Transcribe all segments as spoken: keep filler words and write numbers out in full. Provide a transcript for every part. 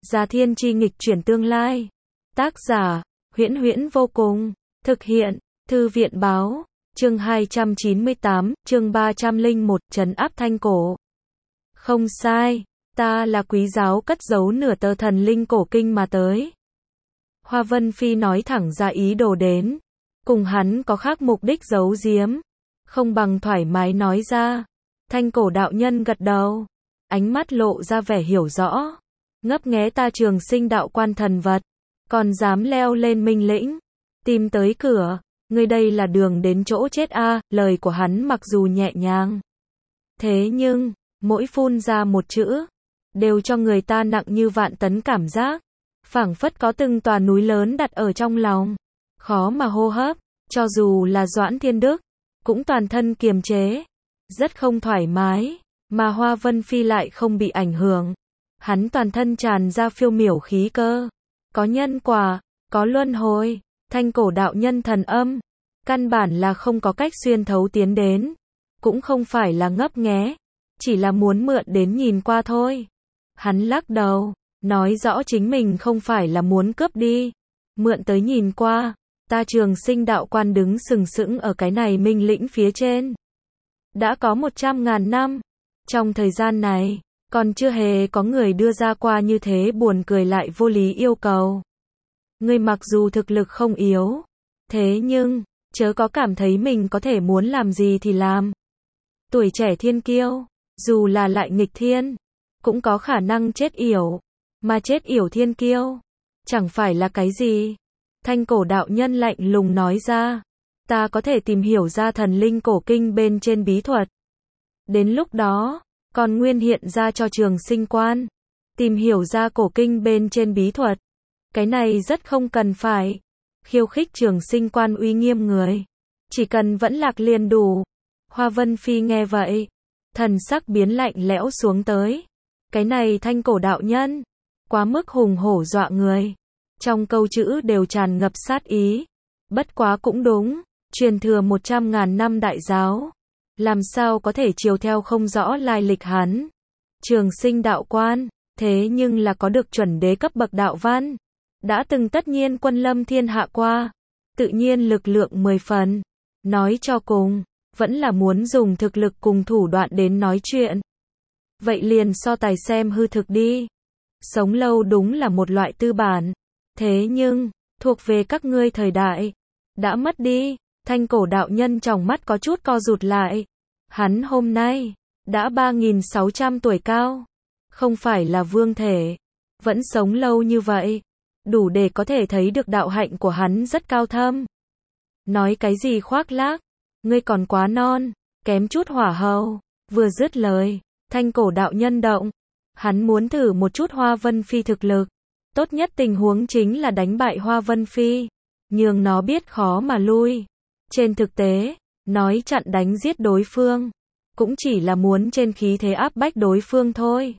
Già Thiên Chi nghịch chuyển tương lai. Tác giả, Huyễn Huyễn vô cùng. Thực hiện, Thư viện báo. Chương hai trăm chín mươi tám, chương ba trăm lẻ một, trấn áp thanh cổ. Không sai, ta là quý giáo cất giấu nửa tờ thần linh cổ kinh mà tới. Hoa Vân Phi nói thẳng ra ý đồ đến. Cùng hắn có khác mục đích giấu giếm. Không bằng thoải mái nói ra. Thanh cổ đạo nhân gật đầu. Ánh mắt lộ ra vẻ hiểu rõ. Ngấp nghé ta Trường Sinh đạo quan thần vật. Còn dám leo lên minh lĩnh. Tìm tới cửa. Ngươi đây là đường đến chỗ chết a. À, lời của hắn mặc dù nhẹ nhàng. Thế nhưng, mỗi phun ra một chữ. Đều cho người ta nặng như vạn tấn cảm giác. Phảng phất có từng tòa núi lớn đặt ở trong lòng. Khó mà hô hấp. Cho dù là Doãn Thiên Đức. Cũng toàn thân kiềm chế. Rất không thoải mái. Mà Hoa Vân Phi lại không bị ảnh hưởng. Hắn toàn thân tràn ra phiêu miểu khí cơ. Có nhân quả. Có luân hồi. Thanh cổ đạo nhân thần âm. Căn bản là không có cách xuyên thấu tiến đến. Cũng không phải là ngấp nghé. Chỉ là muốn mượn đến nhìn qua thôi. Hắn lắc đầu. Nói rõ chính mình không phải là muốn cướp đi. Mượn tới nhìn qua. Ta Trường Sinh đạo quan đứng sừng sững ở cái này minh lĩnh phía trên. Đã có một trăm ngàn năm. Trong thời gian này, còn chưa hề có người đưa ra qua như thế buồn cười lại vô lý yêu cầu. Ngươi mặc dù thực lực không yếu. Thế nhưng, chớ có cảm thấy mình có thể muốn làm gì thì làm. Tuổi trẻ thiên kiêu, dù là lại nghịch thiên, cũng có khả năng chết yểu. Mà chết yểu thiên kiêu, chẳng phải là cái gì. Thanh cổ đạo nhân lạnh lùng nói ra. Ta có thể tìm hiểu ra thần linh cổ kinh bên trên bí thuật. Đến lúc đó, còn nguyên hiện ra cho Trường Sinh quan. Tìm hiểu ra cổ kinh bên trên bí thuật. Cái này rất không cần phải. Khiêu khích Trường Sinh quan uy nghiêm người. Chỉ cần vẫn lạc liền đủ. Hoa Vân Phi nghe vậy. Thần sắc biến lạnh lẽo xuống tới. Cái này thanh cổ đạo nhân. Quá mức hùng hổ dọa người. Trong câu chữ đều tràn ngập sát ý. Bất quá cũng đúng. Truyền thừa một trăm ngàn năm đại giáo. Làm sao có thể chiều theo không rõ lai lịch hắn. Trường Sinh đạo quan. Thế nhưng là có được chuẩn đế cấp bậc đạo văn. Đã từng tất nhiên quân lâm thiên hạ qua. Tự nhiên lực lượng mười phần. Nói cho cùng. Vẫn là muốn dùng thực lực cùng thủ đoạn đến nói chuyện. Vậy liền so tài xem hư thực đi. Sống lâu đúng là một loại tư bản. Thế nhưng, thuộc về các ngươi thời đại. Đã mất đi. Thanh cổ đạo nhân trong mắt có chút co rụt lại. Hắn hôm nay, đã ba nghìn sáu trăm tuổi cao. Không phải là vương thể. Vẫn sống lâu như vậy. Đủ để có thể thấy được đạo hạnh của hắn rất cao thâm. Nói cái gì khoác lác. Ngươi còn quá non. Kém chút hỏa hầu. Vừa dứt lời. Thanh cổ đạo nhân động. Hắn muốn thử một chút Hoa Vân Phi thực lực. Tốt nhất tình huống chính là đánh bại Hoa Vân Phi. Nhưng nó biết khó mà lui. Trên thực tế, nói chặn đánh giết đối phương. Cũng chỉ là muốn trên khí thế áp bách đối phương thôi.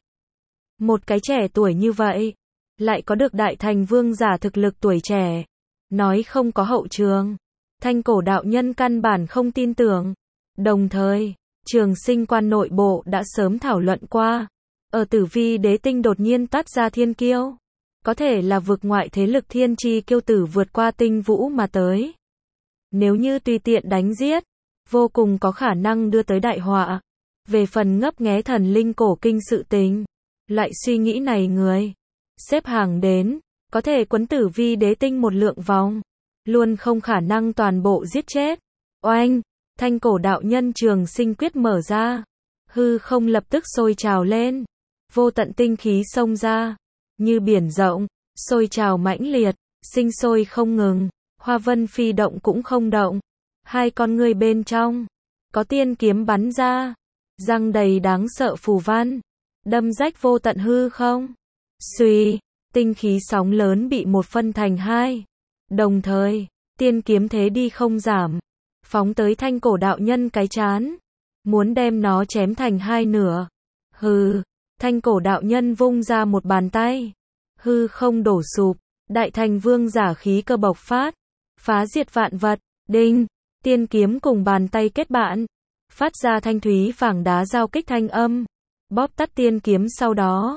Một cái trẻ tuổi như vậy. Lại có được đại thành vương giả thực lực tuổi trẻ. Nói không có hậu trường. Thanh cổ đạo nhân căn bản không tin tưởng. Đồng thời, Trường Sinh quan nội bộ đã sớm thảo luận qua. Ở Tử Vi đế tinh đột nhiên toát ra thiên kiêu. Có thể là vực ngoại thế lực thiên chi kiêu tử vượt qua tinh vũ mà tới. Nếu như tùy tiện đánh giết, vô cùng có khả năng đưa tới đại họa. Về phần ngấp nghé thần linh cổ kinh sự tình, loại suy nghĩ này người xếp hàng đến, có thể quấn Tử Vi đế tinh một lượng vòng, luôn không khả năng toàn bộ giết chết. Oanh, thanh cổ đạo nhân Trường Sinh quyết mở ra, hư không lập tức sôi trào lên, vô tận tinh khí xông ra, như biển rộng, sôi trào mãnh liệt, sinh sôi không ngừng. Hoa Vân Phi động cũng không động. Hai con người bên trong. Có tiên kiếm bắn ra. Răng đầy đáng sợ phù văn. Đâm rách vô tận hư không. Xuy. Tinh khí sóng lớn bị một phân thành hai. Đồng thời. Tiên kiếm thế đi không giảm. Phóng tới thanh cổ đạo nhân cái chán. Muốn đem nó chém thành hai nửa. Hừ. Thanh cổ đạo nhân vung ra một bàn tay. Hư không đổ sụp. Đại thành vương giả khí cơ bộc phát. Phá diệt vạn vật, đinh, tiên kiếm cùng bàn tay kết bạn, phát ra thanh thúy phảng đá giao kích thanh âm, bóp tắt tiên kiếm sau đó,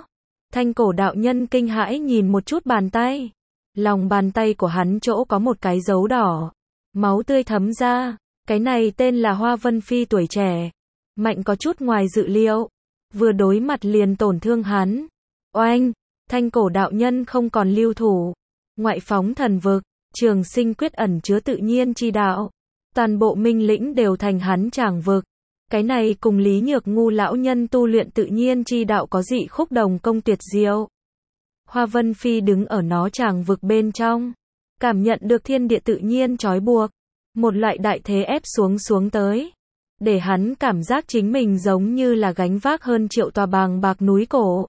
Thanh cổ đạo nhân kinh hãi nhìn một chút bàn tay. Lòng bàn tay của hắn chỗ có một cái dấu đỏ. Máu tươi thấm ra. Cái này tên là Hoa Vân Phi tuổi trẻ. Mạnh có chút ngoài dự liệu. Vừa đối mặt liền tổn thương hắn. Oanh! Thanh cổ đạo nhân không còn lưu thủ. Ngoại phóng thần vực. Trường sinh quyết ẩn chứa tự nhiên chi đạo. Toàn bộ minh lĩnh đều thành hắn tràng vực. Cái này cùng Lý Nhược Ngu lão nhân tu luyện tự nhiên chi đạo có dị khúc đồng công tuyệt diệu. Hoa Vân Phi đứng ở nó tràng vực bên trong. Cảm nhận được thiên địa tự nhiên trói buộc. Một loại đại thế ép xuống xuống tới. Để hắn cảm giác chính mình giống như là gánh vác hơn triệu tòa bàng bạc núi cổ.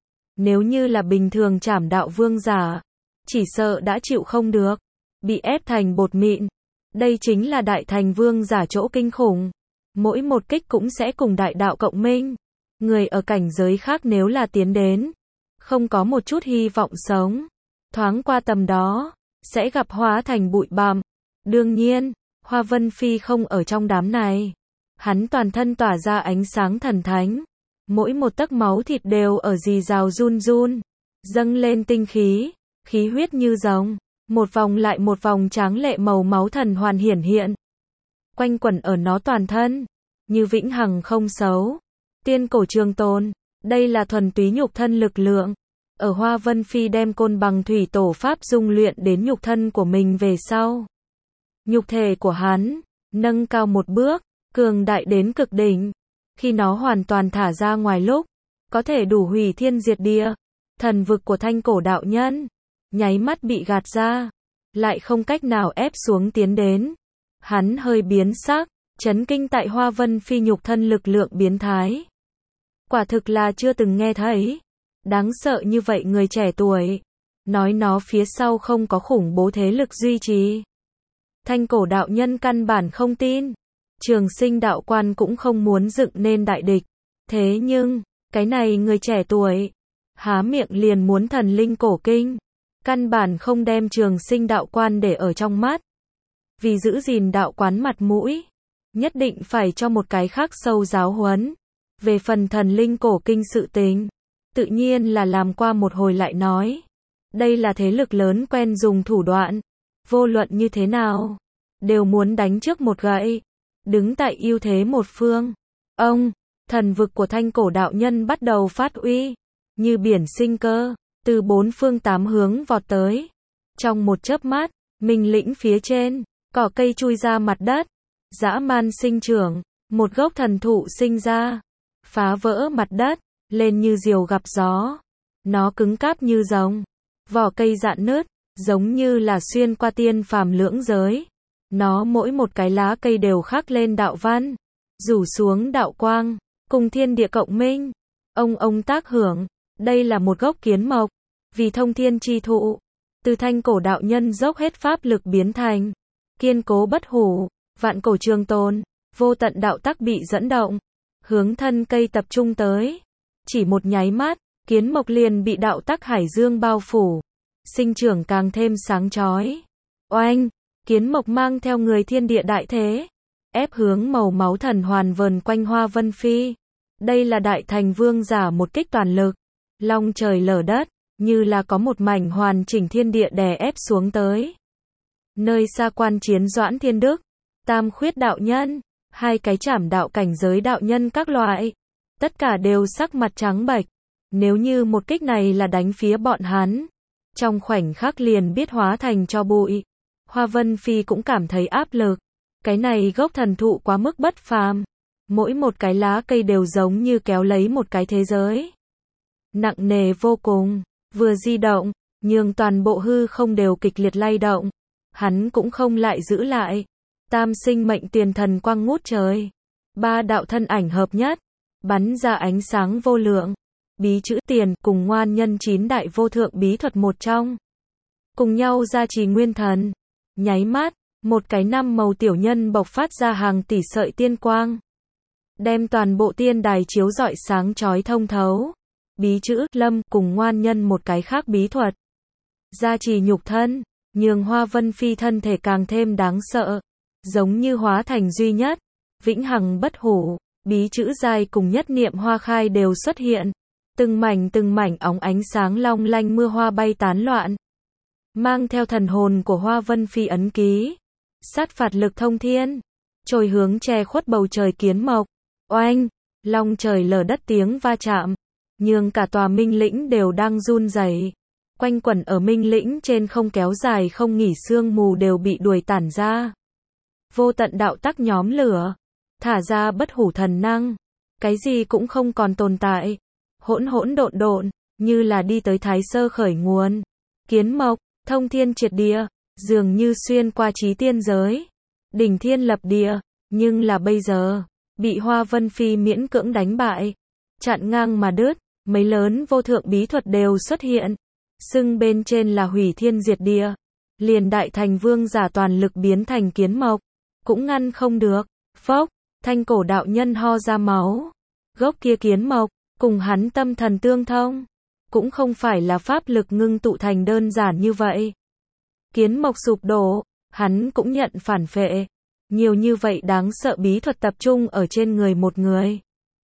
Nếu như là bình thường trảm đạo vương giả. Chỉ sợ đã chịu không được. Bị ép thành bột mịn. Đây chính là đại thành vương giả chỗ kinh khủng. Mỗi một kích cũng sẽ cùng đại đạo cộng minh. Người ở cảnh giới khác nếu là tiến đến. Không có một chút hy vọng sống. Thoáng qua tầm đó. Sẽ gặp hóa thành bụi bặm. Đương nhiên. Hoa Vân Phi không ở trong đám này. Hắn toàn thân tỏa ra ánh sáng thần thánh. Mỗi một tấc máu thịt đều ở rì rào run run. Dâng lên tinh khí. Khí huyết như rồng. Một vòng lại một vòng tráng lệ màu máu thần hoàn hiển hiện. Quanh quẩn ở nó toàn thân. Như vĩnh hằng không xấu. Tiên cổ trường tồn. Đây là thuần túy nhục thân lực lượng. Ở Hoa Vân Phi đem côn bằng thủy tổ pháp dung luyện đến nhục thân của mình về sau. Nhục thể của hắn. Nâng cao một bước. Cường đại đến cực đỉnh. Khi nó hoàn toàn thả ra ngoài lúc. Có thể đủ hủy thiên diệt địa. Thần vực của thanh cổ đạo nhân. Nháy mắt bị gạt ra. Lại không cách nào ép xuống tiến đến. Hắn hơi biến sắc. Chấn kinh tại Hoa Vân Phi nhục thân lực lượng biến thái. Quả thực là chưa từng nghe thấy. Đáng sợ như vậy người trẻ tuổi. Nói nó phía sau không có khủng bố thế lực duy trì. Thanh cổ đạo nhân căn bản không tin. Trường sinh đạo quan cũng không muốn dựng nên đại địch. Thế nhưng, cái này người trẻ tuổi. Há miệng liền muốn thần linh cổ kinh. Căn bản không đem trường sinh đạo quan để ở trong mắt. Vì giữ gìn đạo quán mặt mũi. Nhất định phải cho một cái khác sâu giáo huấn. Về phần thần linh cổ kinh sự tình. Tự nhiên là làm qua một hồi lại nói. Đây là thế lực lớn quen dùng thủ đoạn. Vô luận như thế nào. Đều muốn đánh trước một gậy. Đứng tại ưu thế một phương. Ông, thần vực của thanh cổ đạo nhân bắt đầu phát uy. Như biển sinh cơ. Từ bốn phương tám hướng vọt tới. Trong một chớp mắt, minh lĩnh phía trên. Cỏ cây chui ra mặt đất. Dã man sinh trưởng. Một gốc thần thụ sinh ra. Phá vỡ mặt đất. Lên như diều gặp gió. Nó cứng cáp như rồng. Vỏ cây rạn nứt. Giống như là xuyên qua tiên phàm lưỡng giới. Nó mỗi một cái lá cây đều khắc lên đạo văn. Rủ xuống đạo quang. Cùng thiên địa cộng minh. Ông ông tác hưởng. Đây là một gốc kiến mộc. Vì thông thiên chi thụ. Từ thanh cổ đạo nhân dốc hết pháp lực biến thành. Kiên cố bất hủ. Vạn cổ trường tồn. Vô tận đạo tắc bị dẫn động. Hướng thân cây tập trung tới. Chỉ một nháy mắt. Kiến mộc liền bị đạo tắc hải dương bao phủ. Sinh trưởng càng thêm sáng chói. Oanh! Kiến mộc mang theo người thiên địa đại thế. Ép hướng màu máu thần hoàn vờn quanh Hoa Vân Phi. Đây là đại thành vương giả một kích toàn lực. Long trời lở đất. Như là có một mảnh hoàn chỉnh thiên địa đè ép xuống tới. Nơi xa quan chiến Doãn Thiên Đức. Tam khuyết đạo nhân. Hai cái trảm đạo cảnh giới đạo nhân các loại. Tất cả đều sắc mặt trắng bệch. Nếu như một kích này là đánh phía bọn hắn. Trong khoảnh khắc liền biết hóa thành cho bụi. Hoa Vân Phi cũng cảm thấy áp lực. Cái này gốc thần thụ quá mức bất phàm. Mỗi một cái lá cây đều giống như kéo lấy một cái thế giới. Nặng nề vô cùng. Vừa di động, nhường toàn bộ hư không đều kịch liệt lay động. Hắn cũng không lại giữ lại. Tam sinh mệnh tiền thần quang ngút trời. Ba đạo thân ảnh hợp nhất. Bắn ra ánh sáng vô lượng. Bí chữ tiền cùng ngoan nhân chín đại vô thượng bí thuật một trong. Cùng nhau gia trì nguyên thần. Nháy mắt, một cái năm màu tiểu nhân bộc phát ra hàng tỷ sợi tiên quang. Đem toàn bộ tiên đài chiếu rọi sáng chói thông thấu. Bí chữ lâm cùng ngoan nhân một cái khác bí thuật. Gia trì nhục thân, nhường Hoa Vân Phi thân thể càng thêm đáng sợ. Giống như hóa thành duy nhất, vĩnh hằng bất hủ, bí chữ giai cùng nhất niệm hoa khai đều xuất hiện. Từng mảnh từng mảnh óng ánh sáng long lanh mưa hoa bay tán loạn. Mang theo thần hồn của Hoa Vân Phi ấn ký. Sát phạt lực thông thiên. Trồi hướng che khuất bầu trời kiến mộc. Oanh, long trời lở đất tiếng va chạm. Nhường cả tòa minh lĩnh đều đang run rẩy. Quanh quẩn ở minh lĩnh trên không kéo dài không nghỉ, sương mù đều bị đuổi tản ra. Vô tận đạo tắc nhóm lửa. Thả ra bất hủ thần năng. Cái gì cũng không còn tồn tại. Hỗn hỗn độn độn, như là đi tới thái sơ khởi nguồn. Kiến mộc, thông thiên triệt địa, dường như xuyên qua trí tiên giới. Đỉnh thiên lập địa, nhưng là bây giờ, bị Hoa Vân Phi miễn cưỡng đánh bại. Chặn ngang mà đứt, mấy lớn vô thượng bí thuật đều xuất hiện. Xưng bên trên là hủy thiên diệt địa. Liền đại thành vương giả toàn lực biến thành kiến mộc. Cũng ngăn không được. Phốc, thanh cổ đạo nhân ho ra máu. Gốc kia kiến mộc, cùng hắn tâm thần tương thông. Cũng không phải là pháp lực ngưng tụ thành đơn giản như vậy. Kiến mộc sụp đổ, hắn cũng nhận phản phệ. Nhiều như vậy đáng sợ bí thuật tập trung ở trên người một người.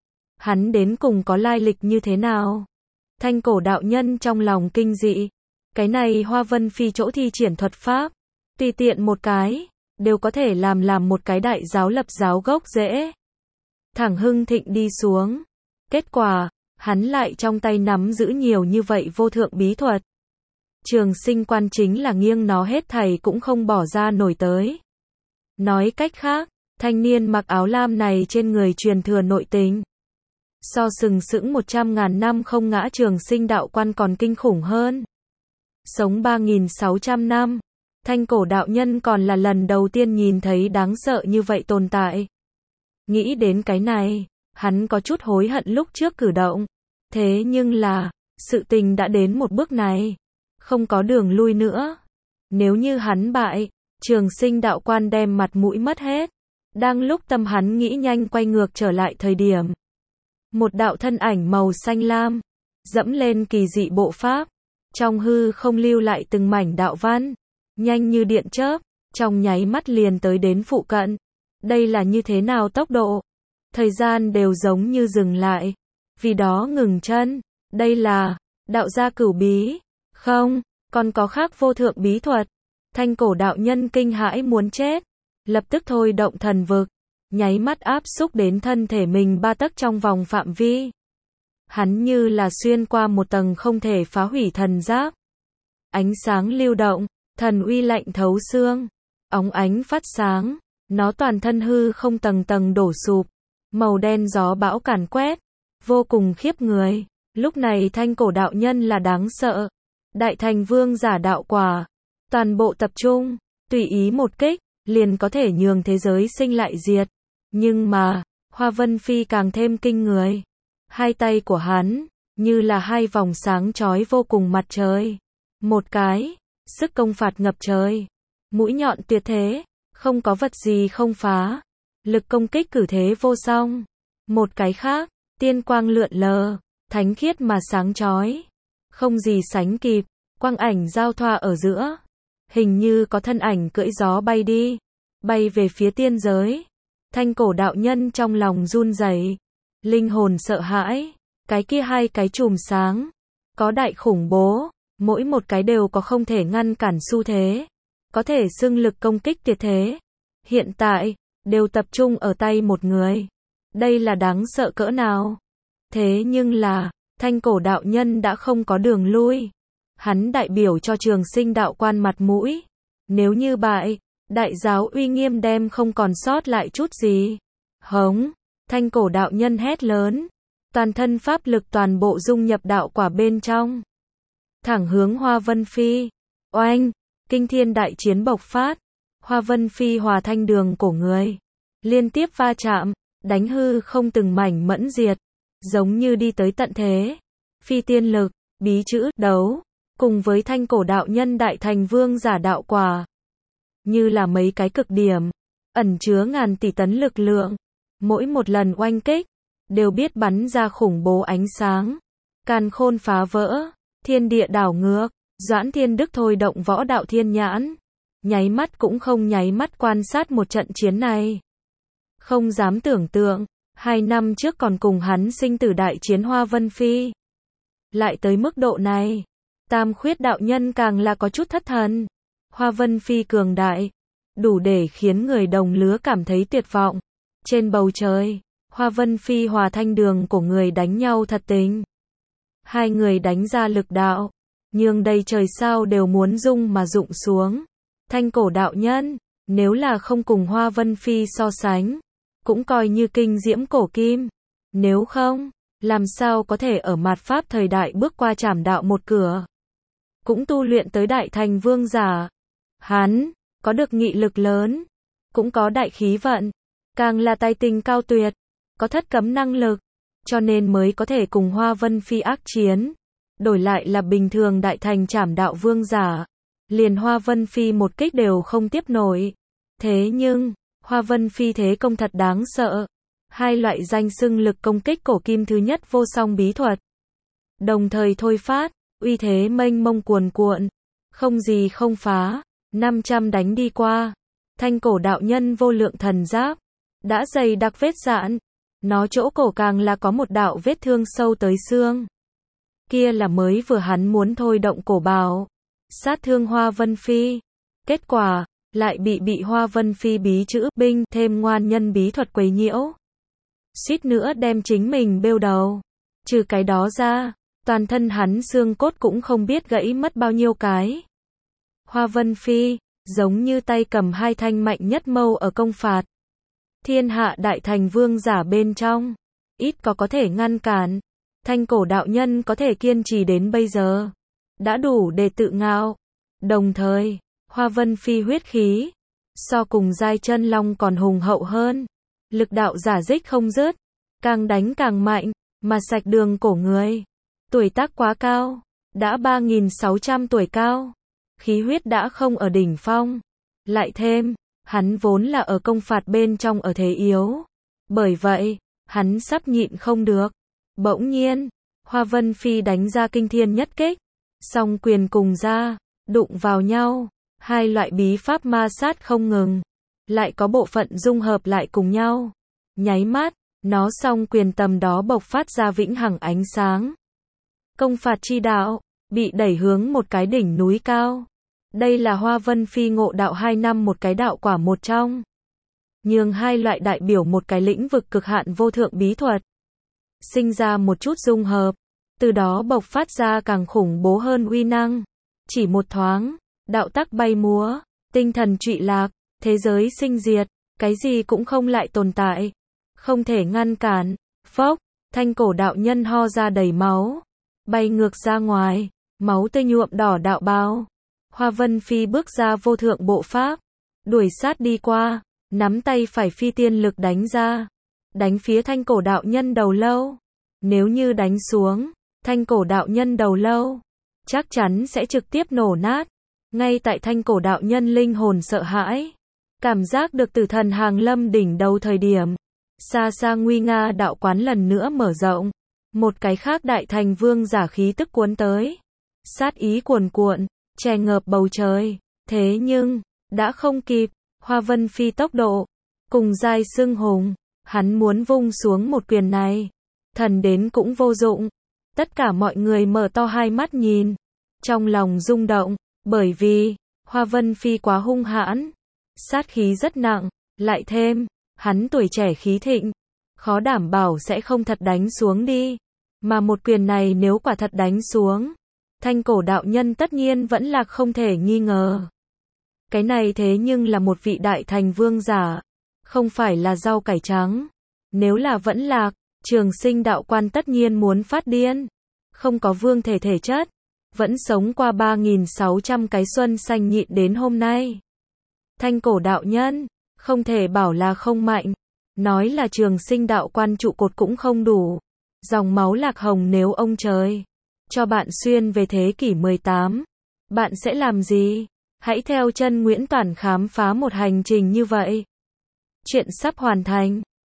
Hắn đến cùng có lai lịch như thế nào? Thanh cổ đạo nhân trong lòng kinh dị. Cái này Hoa Vân Phi chỗ thi triển thuật pháp. Tùy tiện một cái, đều có thể làm làm một cái đại giáo lập giáo gốc rễ. Thẳng hưng thịnh đi xuống. Kết quả, hắn lại trong tay nắm giữ nhiều như vậy vô thượng bí thuật. Trường Sinh quan chính là nghiêng nó hết thảy cũng không bỏ ra nổi tới. Nói cách khác, thanh niên mặc áo lam này trên người truyền thừa nội tình. So sừng sững một trăm ngàn năm không ngã Trường Sinh đạo quan còn kinh khủng hơn. Sống ba nghìn sáu trăm năm, thanh cổ đạo nhân còn là lần đầu tiên nhìn thấy đáng sợ như vậy tồn tại. Nghĩ đến cái này, hắn có chút hối hận lúc trước cử động. Thế nhưng là, sự tình đã đến một bước này. Không có đường lui nữa. Nếu như hắn bại, Trường Sinh đạo quan đem mặt mũi mất hết. Đang lúc tâm hắn nghĩ nhanh quay ngược trở lại thời điểm. Một đạo thân ảnh màu xanh lam, dẫm lên kỳ dị bộ pháp. Trong hư không lưu lại từng mảnh đạo văn. Nhanh như điện chớp, trong nháy mắt liền tới đến phụ cận. Đây là như thế nào tốc độ? Thời gian đều giống như dừng lại. Vì đó ngừng chân. Đây là đạo gia cửu bí. Không, còn có khác vô thượng bí thuật. Thanh cổ đạo nhân kinh hãi muốn chết. Lập tức thôi động thần vực. Nháy mắt áp xúc đến thân thể mình ba tấc trong vòng phạm vi. Hắn như là xuyên qua một tầng không thể phá hủy thần giáp. Ánh sáng lưu động, thần uy lạnh thấu xương. Óng ánh phát sáng. Nó toàn thân hư không tầng tầng đổ sụp. Màu đen gió bão càn quét. Vô cùng khiếp người. Lúc này thanh cổ đạo nhân là đáng sợ. Đại thành vương giả đạo quả. Toàn bộ tập trung. Tùy ý một kích. Liền có thể nhường thế giới sinh lại diệt. Nhưng mà, Hoa Vân Phi càng thêm kinh người. Hai tay của hắn, như là hai vòng sáng chói vô cùng mặt trời. Một cái, sức công phạt ngập trời. Mũi nhọn tuyệt thế, không có vật gì không phá. Lực công kích cử thế vô song. Một cái khác, tiên quang lượn lờ, thánh khiết mà sáng chói. Không gì sánh kịp, quang ảnh giao thoa ở giữa. Hình như có thân ảnh cưỡi gió bay đi, bay về phía tiên giới. Thanh cổ đạo nhân trong lòng run rẩy, linh hồn sợ hãi. Cái kia hai cái chùm sáng, có đại khủng bố, mỗi một cái đều có không thể ngăn cản xu thế, có thể xưng lực công kích tuyệt thế. Hiện tại, đều tập trung ở tay một người. Đây là đáng sợ cỡ nào? Thế nhưng là, thanh cổ đạo nhân đã không có đường lui. Hắn đại biểu cho Trường Sinh đạo quan mặt mũi. Nếu như bại, đại giáo uy nghiêm đem không còn sót lại chút gì. Hống, thanh cổ đạo nhân hét lớn. Toàn thân pháp lực toàn bộ dung nhập đạo quả bên trong. Thẳng hướng Hoa Vân Phi. Oanh, kinh thiên đại chiến bộc phát. Hoa Vân Phi hòa thanh đường cổ người. Liên tiếp va chạm, đánh hư không từng mảnh mẫn diệt. Giống như đi tới tận thế. Phi tiên lực, bí chữ, đấu. Cùng với thanh cổ đạo nhân đại thành vương giả đạo quả. Như là mấy cái cực điểm. Ẩn chứa ngàn tỷ tấn lực lượng. Mỗi một lần oanh kích. Đều biết bắn ra khủng bố ánh sáng. Càn khôn phá vỡ. Thiên địa đảo ngược. Doãn Thiên Đức thôi động võ đạo thiên nhãn. Nháy mắt cũng không nháy mắt quan sát một trận chiến này. Không dám tưởng tượng. Hai năm trước còn cùng hắn sinh tử đại chiến Hoa Vân Phi. lại tới mức độ này. Tam khuyết đạo nhân càng là có chút thất thần. Hoa Vân Phi cường đại, đủ để khiến người đồng lứa cảm thấy tuyệt vọng. Trên bầu trời, Hoa Vân Phi hòa Thanh Đường của người đánh nhau thật tình. Hai người đánh ra lực đạo, nhưng đầy trời sao đều muốn rung mà rụng xuống. Thanh cổ đạo nhân, nếu là không cùng Hoa Vân Phi so sánh, cũng coi như kinh diễm cổ kim. Nếu không, làm sao có thể ở mạt pháp thời đại bước qua trảm đạo một cửa. Cũng tu luyện tới đại thành vương giả. Hắn, có được nghị lực lớn, cũng có đại khí vận, càng là tài tình cao tuyệt, có thất cấm năng lực, cho nên mới có thể cùng Hoa Vân Phi ác chiến. Đổi lại là bình thường đại thành trảm đạo vương giả, liền Hoa Vân Phi một kích đều không tiếp nổi. Thế nhưng, Hoa Vân Phi thế công thật đáng sợ. Hai loại danh xưng lực công kích cổ kim thứ nhất vô song bí thuật, đồng thời thôi phát, uy thế mênh mông cuồn cuộn, không gì không phá. năm trăm đánh đi qua, thanh cổ đạo nhân vô lượng thần giáp đã dày đặc vết rạn, nó chỗ cổ càng là có một đạo vết thương sâu tới xương. Kia là mới vừa hắn muốn thôi động cổ bào, sát thương Hoa Vân Phi. Kết quả, lại bị bị Hoa Vân Phi bí chữ binh thêm ngoan nhân bí thuật quấy nhiễu. Suýt nữa đem chính mình bêu đầu. Trừ cái đó ra, toàn thân hắn xương cốt cũng không biết gãy mất bao nhiêu cái. Hoa Vân Phi, giống như tay cầm hai thanh mạnh nhất mâu ở công phạt. Thiên hạ đại thành vương giả bên trong, ít có có thể ngăn cản. Thanh cổ đạo nhân có thể kiên trì đến bây giờ, đã đủ để tự ngạo. Đồng thời, Hoa Vân Phi huyết khí, so cùng giai chân long còn hùng hậu hơn. Lực đạo giả dích không dứt, càng đánh càng mạnh, mà sạch đường cổ người. Tuổi tác quá cao, đã ba nghìn sáu trăm tuổi cao. Khí huyết đã không ở đỉnh phong. Lại thêm, hắn vốn là ở công phạt bên trong ở thế yếu. Bởi vậy, hắn sắp nhịn không được. Bỗng nhiên, Hoa Vân Phi đánh ra kinh thiên nhất kích. Song quyền cùng ra, đụng vào nhau. Hai loại bí pháp ma sát không ngừng. Lại có bộ phận dung hợp lại cùng nhau. Nháy mắt, nó song quyền tầm đó bộc phát ra vĩnh hằng ánh sáng. Công phạt chi đạo, bị đẩy hướng một cái đỉnh núi cao. Đây là Hoa Vân Phi ngộ đạo hai năm một cái đạo quả một trong. Nhưng hai loại đại biểu một cái lĩnh vực cực hạn vô thượng bí thuật. Sinh ra một chút dung hợp, từ đó bộc phát ra càng khủng bố hơn uy năng. Chỉ một thoáng, đạo tắc bay múa, tinh thần trụy lạc, thế giới sinh diệt, cái gì cũng không lại tồn tại. Không thể ngăn cản. Phốc, thanh cổ đạo nhân ho ra đầy máu, bay ngược ra ngoài, máu tươi nhuộm đỏ đạo bào. Hoa Vân Phi bước ra vô thượng bộ pháp, đuổi sát đi qua, nắm tay phải phi tiên lực đánh ra, đánh phía thanh cổ đạo nhân đầu lâu. Nếu như đánh xuống, thanh cổ đạo nhân đầu lâu, chắc chắn sẽ trực tiếp nổ nát. Ngay tại thanh cổ đạo nhân linh hồn sợ hãi, cảm giác được tử thần hàng lâm đỉnh đầu thời điểm, xa xa nguy nga đạo quán lần nữa mở rộng. Một cái khác đại thành vương giả khí tức cuốn tới, sát ý cuồn cuộn, che ngợp bầu trời. Thế nhưng, đã không kịp. Hoa Vân Phi tốc độ, cùng giai xưng hùng, hắn muốn vung xuống một quyền này, thần đến cũng vô dụng. Tất cả mọi người mở to hai mắt nhìn, trong lòng rung động, bởi vì, Hoa Vân Phi quá hung hãn, sát khí rất nặng, lại thêm, hắn tuổi trẻ khí thịnh, khó đảm bảo sẽ không thật đánh xuống đi. Mà một quyền này nếu quả thật đánh xuống, thanh cổ đạo nhân tất nhiên vẫn lạc không thể nghi ngờ. Cái này thế nhưng là một vị đại thành vương giả, không phải là rau cải trắng. Nếu là vẫn lạc, Trường Sinh đạo quan tất nhiên muốn phát điên. Không có vương thể thể chất, vẫn sống qua ba nghìn sáu trăm cái xuân xanh nhịn đến hôm nay. Thanh cổ đạo nhân, không thể bảo là không mạnh, nói là Trường Sinh đạo quan trụ cột cũng không đủ. Dòng máu lạc hồng nếu ông trời cho bạn xuyên về thế kỷ mười tám, bạn sẽ làm gì? Hãy theo chân Nguyễn Toản khám phá một hành trình như vậy. Chuyện sắp hoàn thành.